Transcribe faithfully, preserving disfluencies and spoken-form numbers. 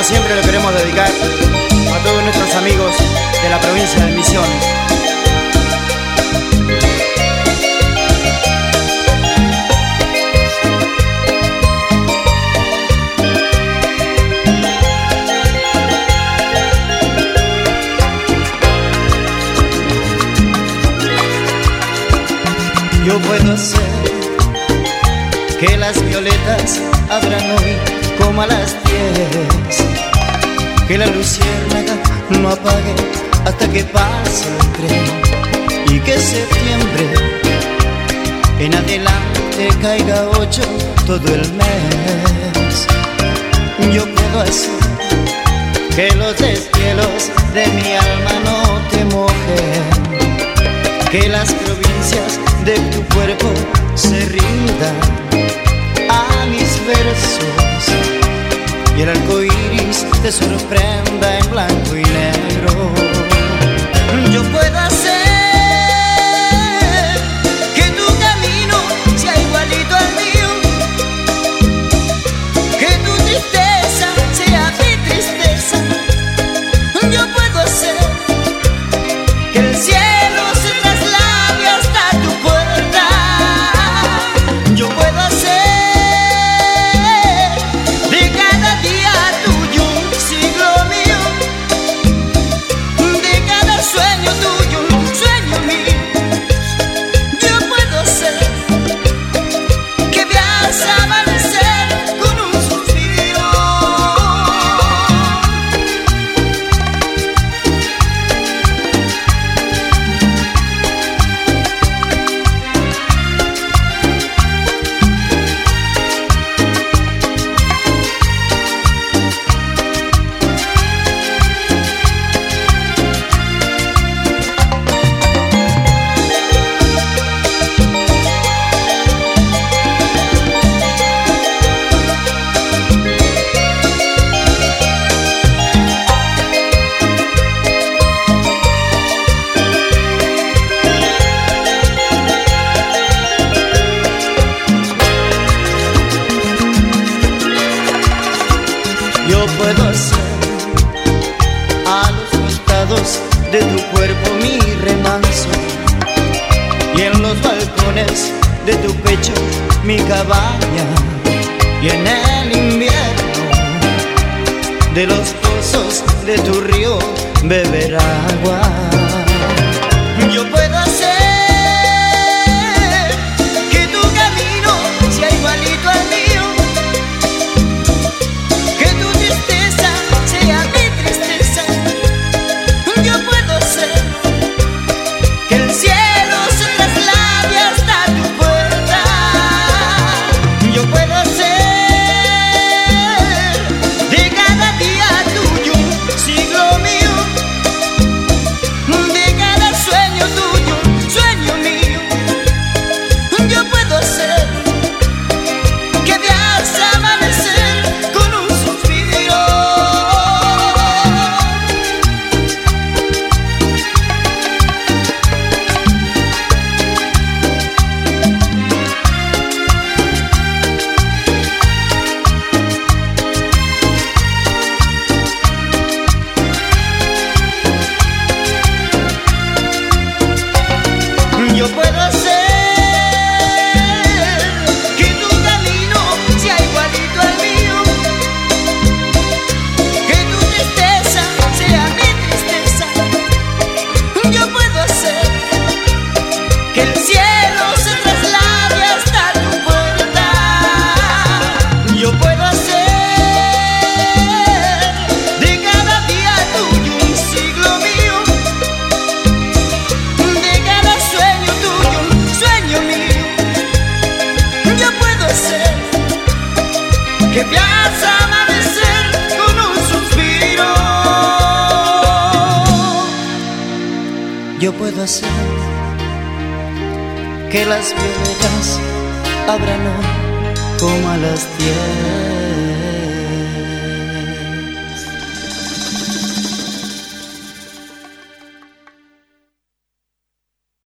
siempre lo queremos dedicar a todos nuestros amigos de la provincia de Misiones. Yo puedo hacer que las violetas abran hoy como a las diez, que la luciérnaga no apague hasta que pase el tren, y que septiembre en adelante caiga ocho todo el mes. Yo puedo hacer que los deshielos de mi alma no te mojen, que las provincias de tu cuerpo se rindan a mis versos y el arco iris te sorprenda en blanco y negro. Yo puedo hacer que tu camino sea igualito al mío, que tu tristeza sea mi tristeza. Yo puedo hacer que el cielo se traslade hasta tu puerta. Yo puedo hacer de cada día tuyo un siglo mío, de cada sueño tuyo un sueño mío. Yo puedo hacer que veas amanecer con un suspiro. Yo puedo hacer a los costados de tu cuerpo mi remanso, y en los balcones de tu pecho mi cabaña, y en el invierno de los pozos de tu río beber agua. Yo puedo hacer que tu camino sea igualito al mío, que tu tristeza sea mi tristeza. Yo puedo hacer que el cielo se traslade hasta tu puerta. Yo puedo hacer de cada día tuyo un siglo mío, de cada sueño tuyo un sueño mío. Yo puedo hacer que veas amanecer con un suspiro. Yo puedo hacer que tu camino sea igualito al mío, que tu tristeza sea mi tristeza. Yo puedo hacer que el cielo se traslade hasta tu puerta. Yo puedo hacer de cada día tuyo un siglo mío, de cada sueño tuyo un sueño mío. Yo puedo hacer que veas amanecer con un suspiro. Yo puedo hacer que las violetas abran hoy como a las diez.